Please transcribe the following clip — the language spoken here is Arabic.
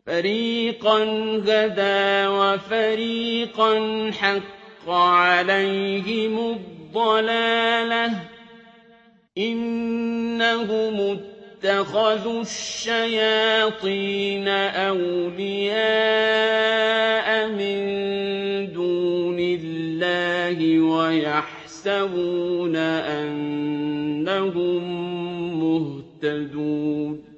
فَرِيقًا هَدَىٰ وَفَرِيقًا حَقَّ عَلَيْهِمُ الضَّلَالَةُ ۗ إِنَّهُمُ اتَّخَذُوا الشَّيَاطِينَ أَوْلِيَاءَ مِن دُونِ اللَّهِ وَيَحْسَبُونَ أَنَّهُم مُّهْتَدُونَ